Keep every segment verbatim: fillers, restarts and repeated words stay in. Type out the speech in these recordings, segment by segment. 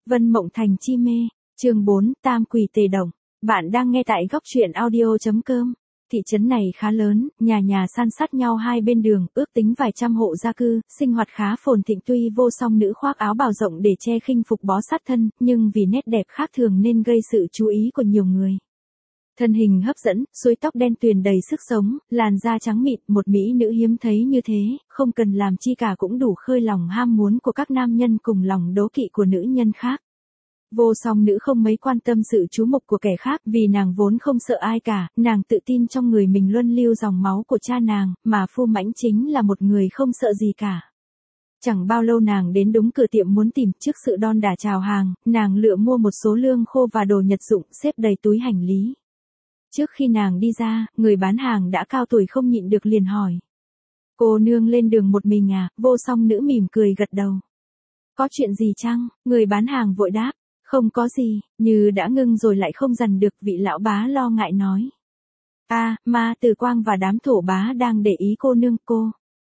Vân Mộng Thành chi mê, chương bốn, Tam Quỷ Tề Động. Bạn đang nghe tại góc truyện audio chấm com. Thị trấn này khá lớn, nhà nhà san sát nhau hai bên đường, ước tính vài trăm hộ gia cư, sinh hoạt khá phồn thịnh. Tuy vô song nữ khoác áo bào rộng để che khinh phục bó sát thân, nhưng vì nét đẹp khác thường nên gây sự chú ý của nhiều người. Thân hình hấp dẫn, suối tóc đen tuyền đầy sức sống, làn da trắng mịn, một mỹ nữ hiếm thấy như thế, không cần làm chi cả cũng đủ khơi lòng ham muốn của các nam nhân cùng lòng đố kỵ của nữ nhân khác. Vô song nữ không mấy quan tâm sự chú mục của kẻ khác vì nàng vốn không sợ ai cả, nàng tự tin trong người mình luân lưu dòng máu của cha nàng, mà Phu Mãnh chính là một người không sợ gì cả. Chẳng bao lâu nàng đến đúng cửa tiệm muốn tìm, trước sự đon đả chào hàng, nàng lựa mua một số lương khô và đồ nhật dụng xếp đầy túi hành lý. Trước khi nàng đi ra, người bán hàng đã cao tuổi không nhịn được liền hỏi. Cô nương lên đường một mình à? Vô song nữ mỉm cười gật đầu. Có chuyện gì chăng? Người bán hàng vội đáp. Không có gì, như đã ngưng rồi lại không dằn được, vị lão bá lo ngại nói. À, Ma Từ Quang và đám thổ bá đang để ý cô nương cô.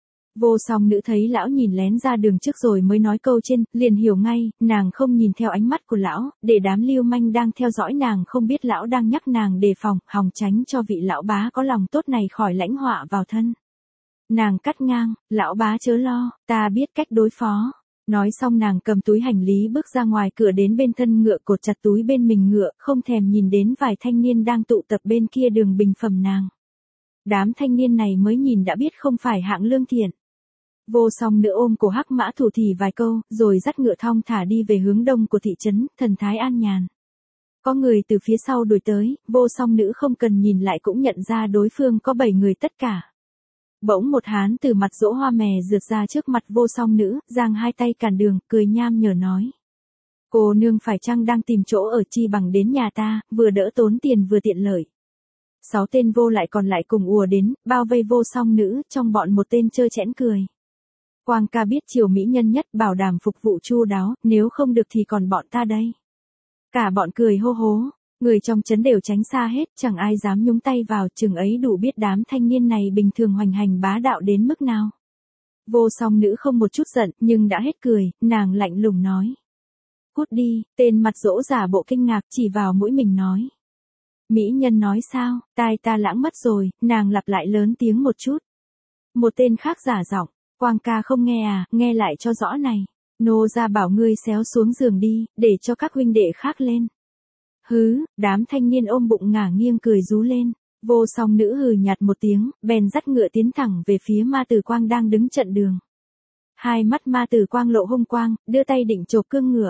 Vô song nữ thấy lão nhìn lén ra đường trước rồi mới nói câu trên, liền hiểu ngay, nàng không nhìn theo ánh mắt của lão, để đám lưu manh đang theo dõi nàng không biết lão đang nhắc nàng đề phòng, hòng tránh cho vị lão bá có lòng tốt này khỏi lãnh họa vào thân. Nàng cắt ngang, lão bá chớ lo, ta biết cách đối phó. Nói xong nàng cầm túi hành lý bước ra ngoài cửa đến bên thân ngựa cột chặt túi bên mình ngựa, không thèm nhìn đến vài thanh niên đang tụ tập bên kia đường bình phẩm nàng. Đám thanh niên này mới nhìn đã biết không phải hạng lương thiện. Vô song nữ ôm cổ hắc mã thủ thỉ vài câu, rồi dắt ngựa thong thả đi về hướng đông của thị trấn, thần thái an nhàn. Có người từ phía sau đuổi tới, vô song nữ không cần nhìn lại cũng nhận ra đối phương có bảy người tất cả. Bỗng một hán từ mặt rỗ hoa mè rượt ra trước mặt vô song nữ, giang hai tay cản đường, cười nham nhở nói. Cô nương phải chăng đang tìm chỗ ở, chi bằng đến nhà ta, vừa đỡ tốn tiền vừa tiện lợi. Sáu tên vô lại còn lại cùng ùa đến, bao vây vô song nữ, trong bọn một tên trơ chẽn cười. Quang ca biết chiều mỹ nhân nhất, bảo đảm phục vụ chu đáo, nếu không được thì còn bọn ta đây. Cả bọn cười hô hố, người trong trấn đều tránh xa hết, chẳng ai dám nhúng tay vào, chừng ấy đủ biết đám thanh niên này bình thường hoành hành bá đạo đến mức nào. Vô song nữ không một chút giận, nhưng đã hết cười, nàng lạnh lùng nói. Cút đi, tên mặt dỗ giả bộ kinh ngạc chỉ vào mũi mình nói. Mỹ nhân nói sao, tai ta lãng mất rồi, nàng lặp lại lớn tiếng một chút. Một tên khác giả giọng. Quang ca không nghe à, nghe lại cho rõ này. Nô ra bảo ngươi xéo xuống giường đi, để cho các huynh đệ khác lên. Hứ, đám thanh niên ôm bụng ngả nghiêng cười rú lên. Vô song nữ hừ nhạt một tiếng, bèn dắt ngựa tiến thẳng về phía Ma Từ Quang đang đứng chặn đường. Hai mắt Ma Từ Quang lộ hung quang, đưa tay định chộp cương ngựa.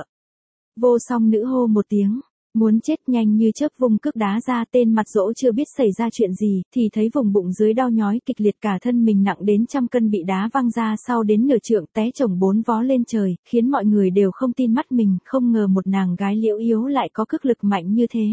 Vô song nữ hô một tiếng. Muốn chết, nhanh như chớp vung cước đá ra, tên mặt dỗ chưa biết xảy ra chuyện gì, thì thấy vùng bụng dưới đau nhói kịch liệt, cả thân mình nặng đến trăm cân bị đá văng ra sau đến nửa trượng, té chồng bốn vó lên trời, khiến mọi người đều không tin mắt mình, không ngờ một nàng gái liễu yếu lại có cước lực mạnh như thế.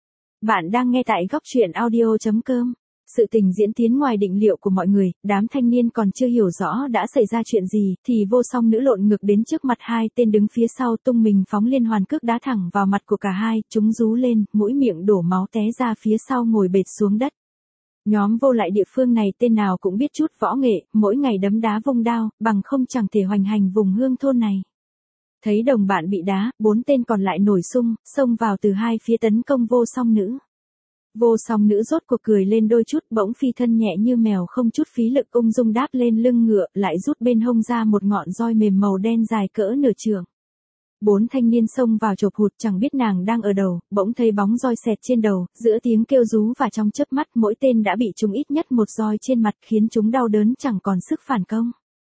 Bạn đang nghe tại góc truyện audio chấm com. Sự tình diễn tiến ngoài định liệu của mọi người, đám thanh niên còn chưa hiểu rõ đã xảy ra chuyện gì, thì vô song nữ lộn ngược đến trước mặt hai tên đứng phía sau, tung mình phóng liên hoàn cước đá thẳng vào mặt của cả hai, chúng rú lên, mũi miệng đổ máu té ra phía sau ngồi bệt xuống đất. Nhóm vô lại địa phương này tên nào cũng biết chút võ nghệ, mỗi ngày đấm đá vung đao, bằng không chẳng thể hoành hành vùng hương thôn này. Thấy đồng bạn bị đá, bốn tên còn lại nổi sung, xông vào từ hai phía tấn công vô song nữ. Vô song nữ rốt cuộc cười lên đôi chút, bỗng phi thân nhẹ như mèo không chút phí lực ung dung đáp lên lưng ngựa, lại rút bên hông ra một ngọn roi mềm màu đen dài cỡ nửa trượng. Bốn thanh niên xông vào chộp hụt, chẳng biết nàng đang ở đầu, bỗng thấy bóng roi xẹt trên đầu, giữa tiếng kêu rú và trong chớp mắt mỗi tên đã bị trúng ít nhất một roi trên mặt, khiến chúng đau đớn chẳng còn sức phản công.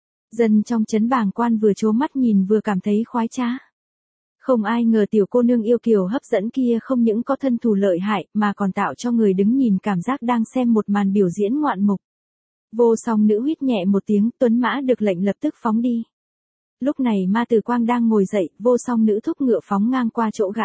Dân trong trấn bàng quan vừa trố mắt nhìn vừa cảm thấy khoái trá. Không ai ngờ tiểu cô nương yêu kiều hấp dẫn kia không những có thân thủ lợi hại mà còn tạo cho người đứng nhìn cảm giác đang xem một màn biểu diễn ngoạn mục. Vô song nữ huýt nhẹ một tiếng, tuấn mã được lệnh lập tức phóng đi. Lúc này Ma Từ Quang đang ngồi dậy, vô song nữ thúc ngựa phóng ngang qua chỗ gã.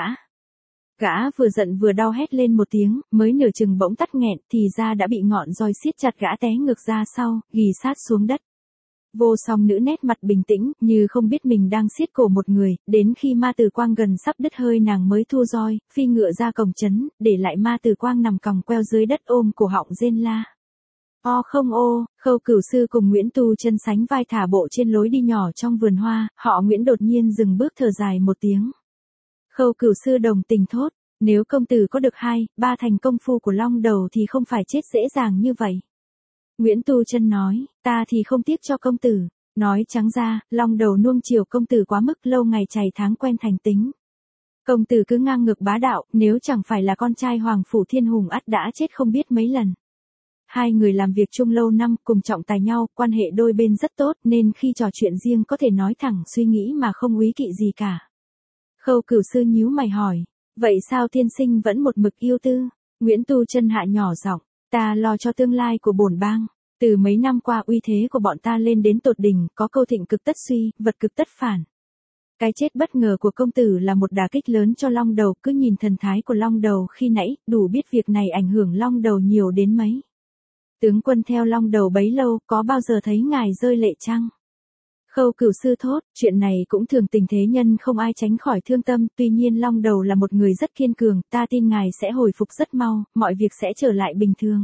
Gã vừa giận vừa đau hét lên một tiếng, mới nửa chừng bỗng tắt nghẹn, thì ra đã bị ngọn roi siết chặt, gã té ngược ra sau, ghì sát xuống đất. Vô song nữ nét mặt bình tĩnh, như không biết mình đang siết cổ một người, đến khi Ma Từ Quang gần sắp đứt hơi nàng mới thua roi, phi ngựa ra cổng trấn, để lại Ma Từ Quang nằm còng queo dưới đất ôm cổ họng rên la. O không ô, Khâu Cửu Sư cùng Nguyễn Tu chân sánh vai thả bộ trên lối đi nhỏ trong vườn hoa, họ Nguyễn đột nhiên dừng bước thở dài một tiếng. Khâu Cửu Sư đồng tình thốt, nếu công tử có được hai, ba thành công phu của Long Đầu thì không phải chết dễ dàng như vậy. Nguyễn Tu Chân nói, ta thì không tiếc cho công tử. Nói trắng ra, Long Đầu nuông chiều công tử quá mức, lâu ngày chày tháng quen thành tính. Công tử cứ ngang ngược bá đạo, nếu chẳng phải là con trai Hoàng Phủ Thiên Hùng ắt đã chết không biết mấy lần. Hai người làm việc chung lâu năm, cùng trọng tài nhau, quan hệ đôi bên rất tốt, nên khi trò chuyện riêng có thể nói thẳng suy nghĩ mà không úy kỵ gì cả. Khâu Cửu Sư nhíu mày hỏi, vậy sao tiên sinh vẫn một mực yêu tư? Nguyễn Tu Chân hạ nhỏ giọng, ta lo cho tương lai của bổn bang. Từ mấy năm qua uy thế của bọn ta lên đến tột đỉnh, có câu thịnh cực tất suy, vật cực tất phản. Cái chết bất ngờ của công tử là một đả kích lớn cho Long Đầu, cứ nhìn thần thái của Long Đầu khi nãy, đủ biết việc này ảnh hưởng Long Đầu nhiều đến mấy. Tướng quân theo Long Đầu bấy lâu, có bao giờ thấy ngài rơi lệ chăng? Khâu Cửu Sư thốt, chuyện này cũng thường tình thế nhân không ai tránh khỏi thương tâm, tuy nhiên Long Đầu là một người rất kiên cường, ta tin ngài sẽ hồi phục rất mau, mọi việc sẽ trở lại bình thường.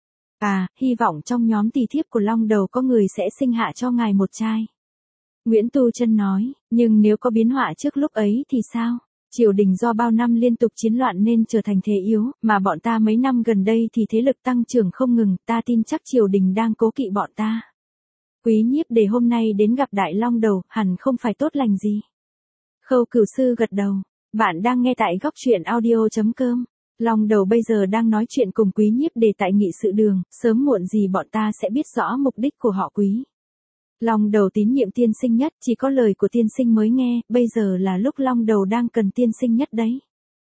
À, hy vọng trong nhóm tỳ thiếp của Long Đầu có người sẽ sinh hạ cho ngài một trai. Nguyễn Tu Chân nói, nhưng nếu có biến họa trước lúc ấy thì sao? Triều đình do bao năm liên tục chiến loạn nên trở thành thế yếu, mà bọn ta mấy năm gần đây thì thế lực tăng trưởng không ngừng, ta tin chắc triều đình đang cố kỵ bọn ta. Quý Nhiếp Đề hôm nay đến gặp Đại Long Đầu, hẳn không phải tốt lành gì. Khâu Cửu Sư gật đầu, bạn đang nghe tại góc truyện audio chấm com. Long Đầu bây giờ đang nói chuyện cùng Quý Nhiếp Đề tại nghị sự đường, sớm muộn gì bọn ta sẽ biết rõ mục đích của họ Quý. Long Đầu tín nhiệm tiên sinh nhất, chỉ có lời của tiên sinh mới nghe, bây giờ là lúc Long Đầu đang cần tiên sinh nhất đấy.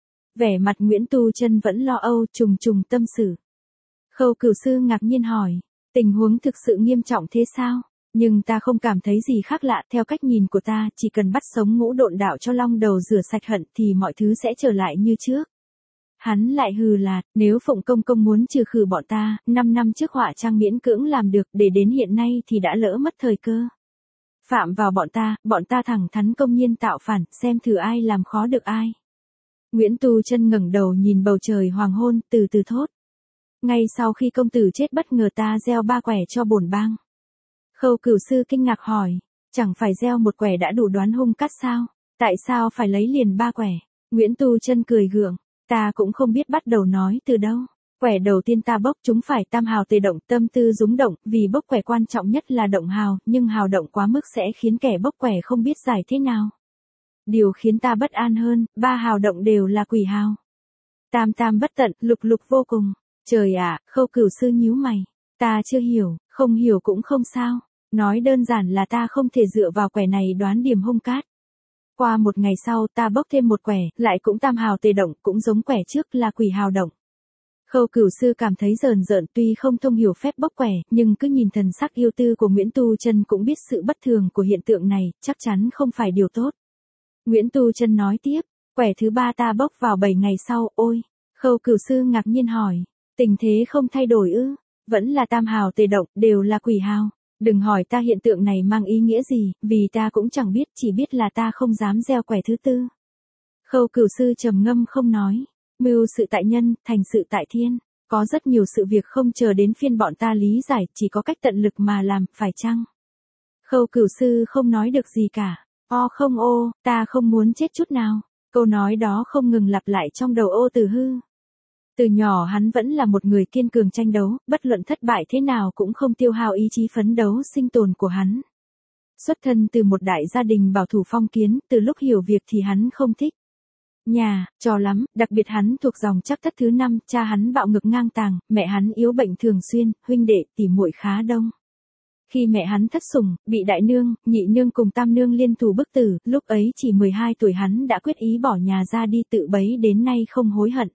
Vẻ mặt Nguyễn Tu Chân vẫn lo âu, trùng trùng tâm sự. Khâu Cửu Sư ngạc nhiên hỏi, tình huống thực sự nghiêm trọng thế sao? Nhưng ta không cảm thấy gì khác lạ, theo cách nhìn của ta, chỉ cần bắt sống ngũ độn đạo cho Long Đầu rửa sạch hận thì mọi thứ sẽ trở lại như trước. Hắn lại hừ lạt, nếu Phụng Công Công muốn trừ khử bọn ta, năm năm trước họa trang miễn cưỡng làm được, để đến hiện nay thì đã lỡ mất thời cơ. Phạm vào bọn ta, bọn ta thẳng thắn công nhiên tạo phản, xem thử ai làm khó được ai. Nguyễn Tu Chân ngẩng đầu nhìn bầu trời hoàng hôn, từ từ thốt. Ngay sau khi công tử chết bất ngờ ta gieo ba quẻ cho bổn bang. Khâu Cửu Sư kinh ngạc hỏi, chẳng phải gieo một quẻ đã đủ đoán hung cát sao? Tại sao phải lấy liền ba quẻ? Nguyễn Tu Chân cười gượng. Ta cũng không biết bắt đầu nói từ đâu. Quẻ đầu tiên ta bốc chúng phải tam hào tề động, tâm tư rúng động, vì bốc quẻ quan trọng nhất là động hào, nhưng hào động quá mức sẽ khiến kẻ bốc quẻ không biết giải thế nào. Điều khiến ta bất an hơn, ba hào động đều là quỷ hào. Tam tam bất tận, lục lục vô cùng. Trời ạ, Khâu Cửu Sư nhíu mày. Ta chưa hiểu, không hiểu cũng không sao. Nói đơn giản là ta không thể dựa vào quẻ này đoán điểm hung cát. Qua một ngày sau ta bốc thêm một quẻ, lại cũng tam hào tề động, cũng giống quẻ trước là quỷ hào động. Khâu Cửu Sư cảm thấy rờn rợn, tuy không thông hiểu phép bốc quẻ, nhưng cứ nhìn thần sắc yêu tư của Nguyễn Tu Chân cũng biết sự bất thường của hiện tượng này, chắc chắn không phải điều tốt. Nguyễn Tu Chân nói tiếp, quẻ thứ ba ta bốc vào bảy ngày sau, ôi. Khâu Cửu Sư ngạc nhiên hỏi, tình thế không thay đổi ư? Vẫn là tam hào tề động, đều là quỷ hào. Đừng hỏi ta hiện tượng này mang ý nghĩa gì, vì ta cũng chẳng biết, chỉ biết là ta không dám gieo quẻ thứ tư. Khâu Cửu Sư trầm ngâm không nói, mưu sự tại nhân, thành sự tại thiên, có rất nhiều sự việc không chờ đến phiên bọn ta lý giải, chỉ có cách tận lực mà làm, phải chăng? Khâu Cửu Sư không nói được gì cả, o không ô, ta không muốn chết chút nào, câu nói đó không ngừng lặp lại trong đầu Ô Tử Hư. Từ nhỏ hắn vẫn là một người kiên cường tranh đấu, bất luận thất bại thế nào cũng không tiêu hao ý chí phấn đấu sinh tồn của hắn. Xuất thân từ một đại gia đình bảo thủ phong kiến, từ lúc hiểu việc thì hắn không thích nhà, cho lắm, đặc biệt hắn thuộc dòng Trác Thất thứ năm, cha hắn bạo ngược ngang tàng, mẹ hắn yếu bệnh thường xuyên, huynh đệ tỉ muội khá đông. Khi mẹ hắn thất sủng, bị đại nương, nhị nương cùng tam nương liên thủ bức tử, lúc ấy chỉ mười hai tuổi hắn đã quyết ý bỏ nhà ra đi, tự bấy đến nay không hối hận.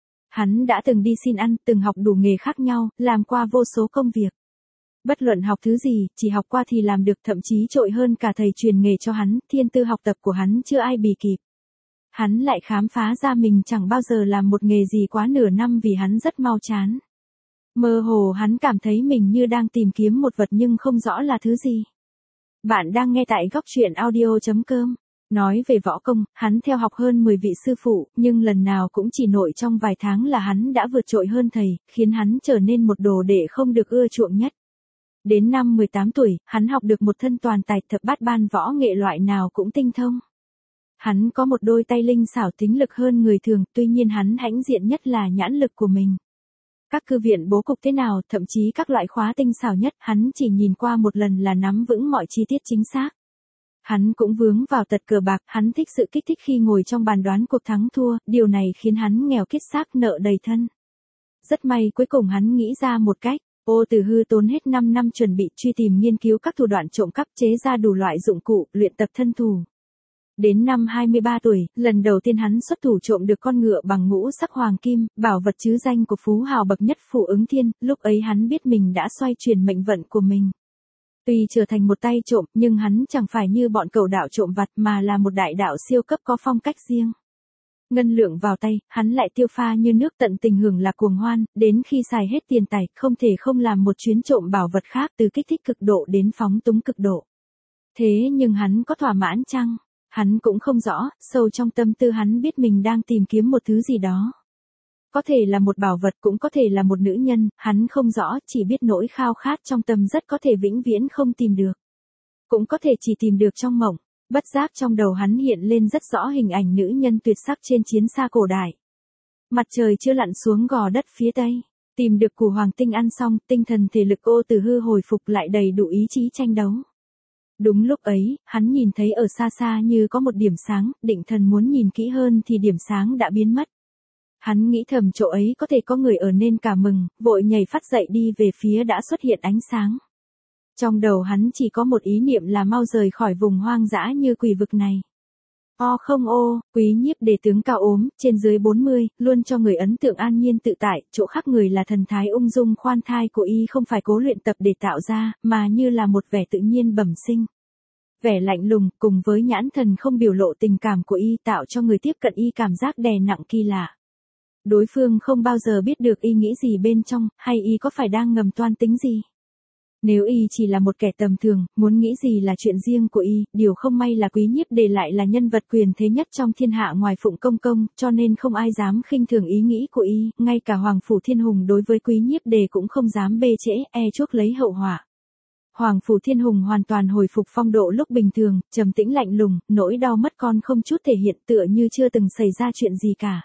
Hắn đã từng đi xin ăn, từng học đủ nghề khác nhau, làm qua vô số công việc. Bất luận học thứ gì, chỉ học qua thì làm được, thậm chí trội hơn cả thầy truyền nghề cho hắn, thiên tư học tập của hắn chưa ai bì kịp. Hắn lại khám phá ra mình chẳng bao giờ làm một nghề gì quá nửa năm vì hắn rất mau chán. Mơ hồ hắn cảm thấy mình như đang tìm kiếm một vật nhưng không rõ là thứ gì. Bạn đang nghe tại góc truyện audio chấm com. Nói về võ công, hắn theo học hơn mười vị sư phụ, nhưng lần nào cũng chỉ nội trong vài tháng là hắn đã vượt trội hơn thầy, khiến hắn trở nên một đồ đệ không được ưa chuộng nhất. Đến năm mười tám tuổi, hắn học được một thân toàn tài, thập bát ban võ nghệ loại nào cũng tinh thông. Hắn có một đôi tay linh xảo tính lực hơn người thường, tuy nhiên hắn hãnh diện nhất là nhãn lực của mình. Các cư viện bố cục thế nào, thậm chí các loại khóa tinh xảo nhất, hắn chỉ nhìn qua một lần là nắm vững mọi chi tiết chính xác. Hắn cũng vướng vào tật cờ bạc, hắn thích sự kích thích khi ngồi trong bàn đoán cuộc thắng thua, điều này khiến hắn nghèo kiết xác nợ đầy thân. Rất may cuối cùng hắn nghĩ ra một cách. Ô Tử Hư tốn hết năm năm chuẩn bị truy tìm nghiên cứu các thủ đoạn trộm cắp, chế ra đủ loại dụng cụ, luyện tập thân thủ. Đến năm hai mươi ba tuổi, lần đầu tiên hắn xuất thủ trộm được con ngựa bằng ngũ sắc hoàng kim, bảo vật trứ danh của phú hào bậc nhất Phủ Ứng Thiên, lúc ấy hắn biết mình đã xoay chuyển mệnh vận của mình. Tuy trở thành một tay trộm, nhưng hắn chẳng phải như bọn cẩu đạo trộm vặt mà là một đại đạo siêu cấp có phong cách riêng. Ngân lượng vào tay, hắn lại tiêu pha như nước, tận tình hưởng lạc cuồng hoan, đến khi xài hết tiền tài, không thể không làm một chuyến trộm bảo vật khác, từ kích thích cực độ đến phóng túng cực độ. Thế nhưng hắn có thỏa mãn chăng? Hắn cũng không rõ, sâu trong tâm tư hắn biết mình đang tìm kiếm một thứ gì đó. Có thể là một bảo vật, cũng có thể là một nữ nhân, hắn không rõ, chỉ biết nỗi khao khát trong tâm rất có thể vĩnh viễn không tìm được. Cũng có thể chỉ tìm được trong mộng. Bất giác trong đầu hắn hiện lên rất rõ hình ảnh nữ nhân tuyệt sắc trên chiến xa cổ đại. Mặt trời chưa lặn xuống gò đất phía tây. Tìm được củ hoàng tinh ăn xong, tinh thần thể lực Ô Tử Hư hồi phục lại đầy đủ ý chí tranh đấu. Đúng lúc ấy, hắn nhìn thấy ở xa xa như có một điểm sáng, định thần muốn nhìn kỹ hơn thì điểm sáng đã biến mất. Hắn nghĩ thầm chỗ ấy có thể có người ở nên cả mừng, vội nhảy phát dậy đi về phía đã xuất hiện ánh sáng. Trong đầu hắn chỉ có một ý niệm là mau rời khỏi vùng hoang dã như quỷ vực này. O không ô, Quý Nhiếp Đề tướng cao ốm, trên dưới bốn mươi, luôn cho người ấn tượng an nhiên tự tại, chỗ khác người là thần thái ung dung khoan thai của y không phải cố luyện tập để tạo ra, mà như là một vẻ tự nhiên bẩm sinh. Vẻ lạnh lùng, cùng với nhãn thần không biểu lộ tình cảm của y tạo cho người tiếp cận y cảm giác đè nặng kỳ lạ. Đối phương không bao giờ biết được y nghĩ gì bên trong, hay y có phải đang ngầm toan tính gì. Nếu y chỉ là một kẻ tầm thường, muốn nghĩ gì là chuyện riêng của y, điều không may là Quý Nhiếp Đề lại là nhân vật quyền thế nhất trong thiên hạ ngoài Phụng Công Công, cho nên không ai dám khinh thường ý nghĩ của y, ngay cả Hoàng Phủ Thiên Hùng đối với Quý Nhiếp Đề cũng không dám bê trễ, e chuốc lấy hậu họa. Hoàng Phủ Thiên Hùng hoàn toàn hồi phục phong độ lúc bình thường, trầm tĩnh lạnh lùng, nỗi đau mất con không chút thể hiện tựa như chưa từng xảy ra chuyện gì cả.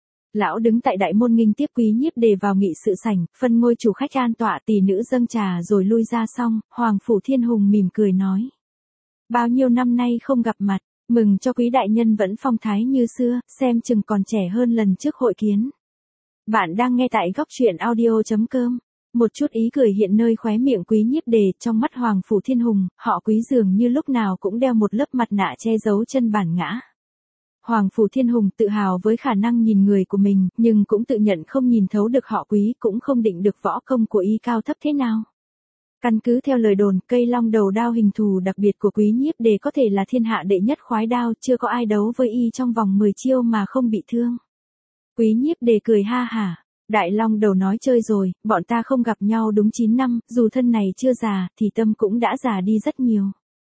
Lão đứng tại đại môn nghinh tiếp Quý Nhiếp Đề vào nghị sự sảnh, phân ngôi chủ khách an tọa, tỷ nữ dâng trà rồi lui ra xong, Hoàng Phủ Thiên Hùng mỉm cười nói. Bao nhiêu năm nay không gặp mặt, mừng cho Quý đại nhân vẫn phong thái như xưa, xem chừng còn trẻ hơn lần trước hội kiến. Bạn đang nghe tại góc truyện audio chấm com. Một chút ý cười hiện nơi khóe miệng Quý Nhiếp Đề, trong mắt Hoàng Phủ Thiên Hùng, họ Quý dường như lúc nào cũng đeo một lớp mặt nạ che giấu chân bản ngã. Hoàng Phủ Thiên Hùng tự hào với khả năng nhìn người của mình, nhưng cũng tự nhận không nhìn thấu được họ Quý, cũng không định được võ công của y cao thấp thế nào. Căn cứ theo lời đồn, cây long đầu đao hình thù đặc biệt của Quý Nhiếp Đề có thể là thiên hạ đệ nhất khoái đao, chưa có ai đấu với y trong vòng mười chiêu mà không bị thương. Quý Nhiếp Đề cười ha hả. Đại long đầu nói chơi rồi, bọn ta không gặp nhau đúng chín năm, dù thân này chưa già, thì tâm cũng đã già đi rất nhiều.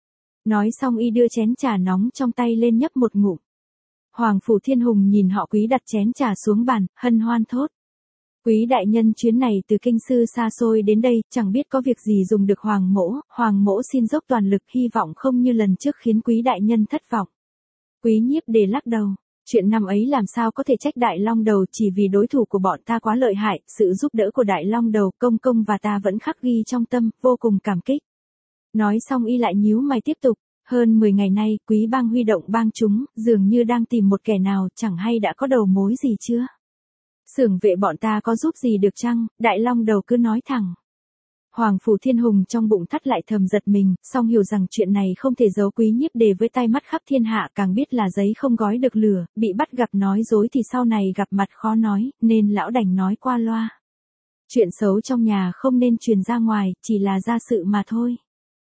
Nói xong y đưa chén trà nóng trong tay lên nhấp một ngụm. Hoàng Phủ Thiên Hùng nhìn họ Quý đặt chén trà xuống bàn, hân hoan thốt. Quý đại nhân chuyến này từ kinh sư xa xôi đến đây, chẳng biết có việc gì dùng được Hoàng mỗ, Hoàng mỗ xin dốc toàn lực, hy vọng không như lần trước khiến Quý đại nhân thất vọng. Quý Nhiếp Đề lắc đầu. Chuyện năm ấy làm sao có thể trách Đại Long Đầu, chỉ vì đối thủ của bọn ta quá lợi hại, sự giúp đỡ của Đại Long Đầu, Công Công và ta vẫn khắc ghi trong tâm, vô cùng cảm kích. Nói xong y lại nhíu mày tiếp tục, hơn mười ngày nay, Quý bang huy động bang chúng, dường như đang tìm một kẻ nào, chẳng hay đã có đầu mối gì chưa? Xưởng vệ bọn ta có giúp gì được chăng? Đại Long Đầu cứ nói thẳng. Hoàng Phủ Thiên Hùng trong bụng thắt lại thầm giật mình, song hiểu rằng chuyện này không thể giấu Quý Nhiếp Đề với tai mắt khắp thiên hạ, càng biết là giấy không gói được lửa, bị bắt gặp nói dối thì sau này gặp mặt khó nói, nên lão đành nói qua loa. Chuyện xấu trong nhà không nên truyền ra ngoài, chỉ là gia sự mà thôi.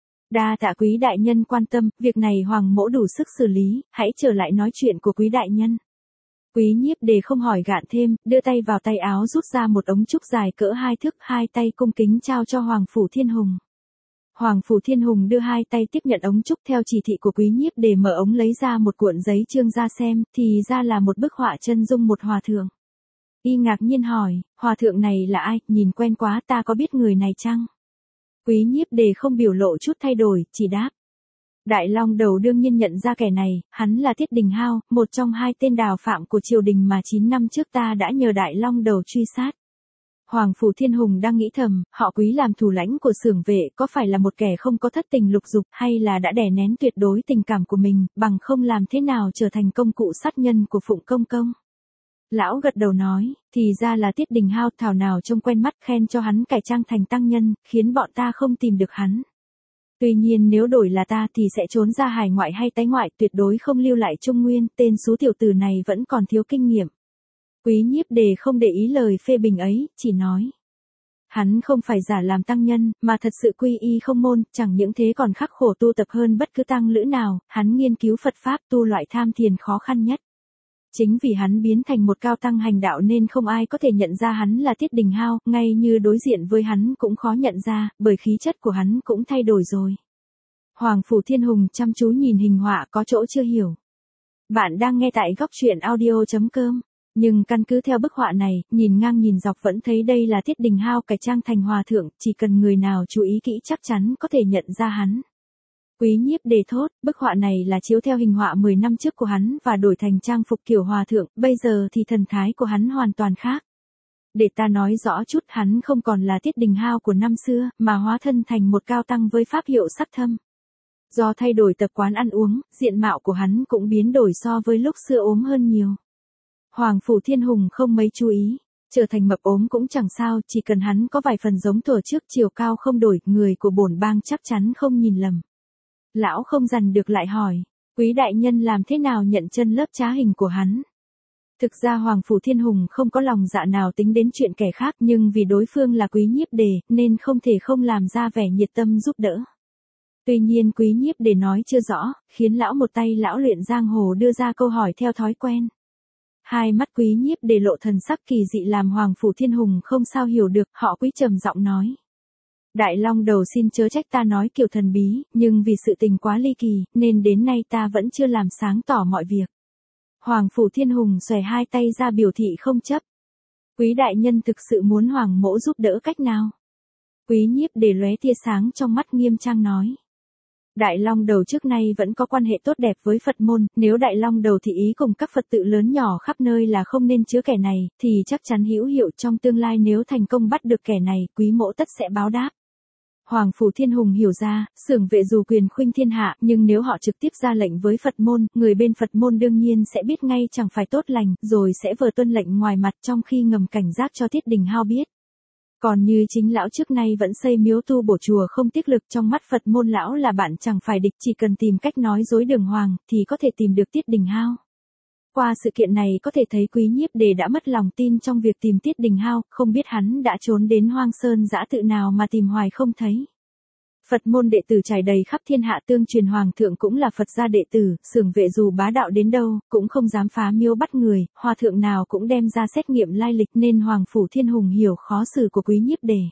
Đa tạ Quý đại nhân quan tâm, việc này Hoàng mỗ đủ sức xử lý, hãy trở lại nói chuyện của Quý đại nhân. Quý Nhiếp Đề không hỏi gạn thêm, đưa tay vào tay áo rút ra một ống trúc dài cỡ hai thước, hai tay cung kính trao cho Hoàng Phủ Thiên Hùng. Hoàng Phủ Thiên Hùng đưa hai tay tiếp nhận ống trúc theo chỉ thị của Quý Nhiếp Đề, mở ống lấy ra một cuộn giấy chương ra xem, thì ra là một bức họa chân dung một hòa thượng. Y ngạc nhiên hỏi, hòa thượng này là ai, nhìn quen quá, ta có biết người này chăng? Quý Nhiếp Đề không biểu lộ chút thay đổi, chỉ đáp. Đại Long Đầu đương nhiên nhận ra kẻ này, hắn là Tiết Đình Hao, một trong hai tên đào phạm của triều đình mà chín năm trước ta đã nhờ Đại Long Đầu truy sát. Hoàng Phủ Thiên Hùng đang nghĩ thầm, họ Quý làm thủ lãnh của xưởng vệ có phải là một kẻ không có thất tình lục dục hay là đã đè nén tuyệt đối tình cảm của mình, bằng không làm thế nào trở thành công cụ sát nhân của Phụng Công Công. Lão gật đầu nói, thì ra là Tiết Đình Hao, thảo nào trông quen mắt, khen cho hắn cải trang thành tăng nhân, khiến bọn ta không tìm được hắn. Tuy nhiên nếu đổi là ta thì sẽ trốn ra hải ngoại hay tái ngoại, tuyệt đối không lưu lại Trung Nguyên, tên xú tiểu tử này vẫn còn thiếu kinh nghiệm. Quý Nhiếp Đề không để ý lời phê bình ấy, chỉ nói. Hắn không phải giả làm tăng nhân, mà thật sự quy y không môn, chẳng những thế còn khắc khổ tu tập hơn bất cứ tăng lữ nào, hắn nghiên cứu Phật Pháp tu loại tham thiền khó khăn nhất. Chính vì hắn biến thành một cao tăng hành đạo nên không ai có thể nhận ra hắn là Tiết Đình Hao, ngay như đối diện với hắn cũng khó nhận ra, bởi khí chất của hắn cũng thay đổi rồi. Hoàng Phủ Thiên Hùng chăm chú nhìn hình họa có chỗ chưa hiểu. Bạn đang nghe tại góc truyện audio chấm com. Nhưng căn cứ theo bức họa này, nhìn ngang nhìn dọc vẫn thấy đây là Tiết Đình Hao cải trang thành hòa thượng, chỉ cần người nào chú ý kỹ chắc chắn có thể nhận ra hắn. Quý Nhiếp Đề thốt, bức họa này là chiếu theo hình họa mười năm trước của hắn và đổi thành trang phục kiểu hòa thượng, bây giờ thì thần thái của hắn hoàn toàn khác. Để ta nói rõ chút, hắn không còn là Tiết Đình Hao của năm xưa, mà hóa thân thành một cao tăng với pháp hiệu sắc thâm. Do thay đổi tập quán ăn uống, diện mạo của hắn cũng biến đổi so với lúc xưa ốm hơn nhiều. Hoàng Phủ Thiên Hùng không mấy chú ý, trở thành mập ốm cũng chẳng sao, chỉ cần hắn có vài phần giống thuở trước, chiều cao không đổi, người của bổn bang chắc chắn không nhìn lầm. Lão không dằn được lại hỏi, Quý đại nhân làm thế nào nhận chân lớp trá hình của hắn? Thực ra Hoàng Phủ Thiên Hùng không có lòng dạ nào tính đến chuyện kẻ khác, nhưng vì đối phương là Quý Nhiếp Đề, nên không thể không làm ra vẻ nhiệt tâm giúp đỡ. Tuy nhiên Quý Nhiếp Đề nói chưa rõ, khiến lão một tay lão luyện giang hồ đưa ra câu hỏi theo thói quen. Hai mắt Quý Nhiếp Đề lộ thần sắc kỳ dị làm Hoàng Phủ Thiên Hùng không sao hiểu được, họ Quý trầm giọng nói. Đại Long Đầu xin chớ trách ta nói kiểu thần bí, nhưng vì sự tình quá ly kỳ, nên đến nay ta vẫn chưa làm sáng tỏ mọi việc. Hoàng Phủ Thiên Hùng xòe hai tay ra biểu thị không chấp. Quý đại nhân thực sự muốn Hoàng mỗ giúp đỡ cách nào? Quý Nhiếp Đề lóe tia sáng trong mắt nghiêm trang nói. Đại Long Đầu trước nay vẫn có quan hệ tốt đẹp với Phật môn, nếu Đại Long Đầu thị ý cùng các Phật tự lớn nhỏ khắp nơi là không nên chứa kẻ này, thì chắc chắn hữu hiệu trong tương lai nếu thành công bắt được kẻ này, quý mỗ tất sẽ báo đáp. Hoàng Phủ Thiên Hùng hiểu ra, xưởng vệ dù quyền khuynh thiên hạ, nhưng nếu họ trực tiếp ra lệnh với Phật môn, người bên Phật môn đương nhiên sẽ biết ngay chẳng phải tốt lành, rồi sẽ vờ tuân lệnh ngoài mặt trong khi ngầm cảnh giác cho Tiết Đình Hao biết. Còn như chính lão trước nay vẫn xây miếu tu bổ chùa không tiếc lực, trong mắt Phật môn lão là bạn chẳng phải địch, chỉ cần tìm cách nói dối đường hoàng, thì có thể tìm được Tiết Đình Hao. Qua sự kiện này có thể thấy Quý Nhiếp Đề đã mất lòng tin trong việc tìm Tiết Đình Hao, không biết hắn đã trốn đến hoang sơn dã tự nào mà tìm hoài không thấy. Phật môn đệ tử trải đầy khắp thiên hạ, tương truyền hoàng thượng cũng là Phật gia đệ tử, xưởng vệ dù bá đạo đến đâu, cũng không dám phá miếu bắt người, hòa thượng nào cũng đem ra xét nghiệm lai lịch, nên Hoàng Phủ Thiên Hùng hiểu khó xử của Quý Nhiếp Đề.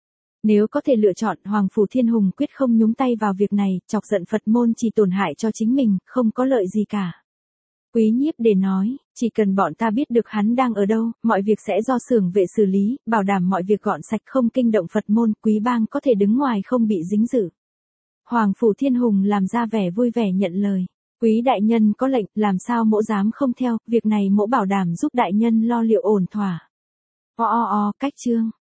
Nếu có thể lựa chọn, Hoàng Phủ Thiên Hùng quyết không nhúng tay vào việc này, chọc giận Phật môn chỉ tổn hại cho chính mình, không có lợi gì cả. Quý Nhiếp Đề nói, chỉ cần bọn ta biết được hắn đang ở đâu, mọi việc sẽ do xưởng vệ xử lý, bảo đảm mọi việc gọn sạch không kinh động Phật môn, quý bang có thể đứng ngoài không bị dính dự. Hoàng Phủ Thiên Hùng làm ra vẻ vui vẻ nhận lời. Quý đại nhân có lệnh, làm sao mỗ dám không theo, việc này mỗ bảo đảm giúp đại nhân lo liệu ổn thỏa. O o o, cách chương.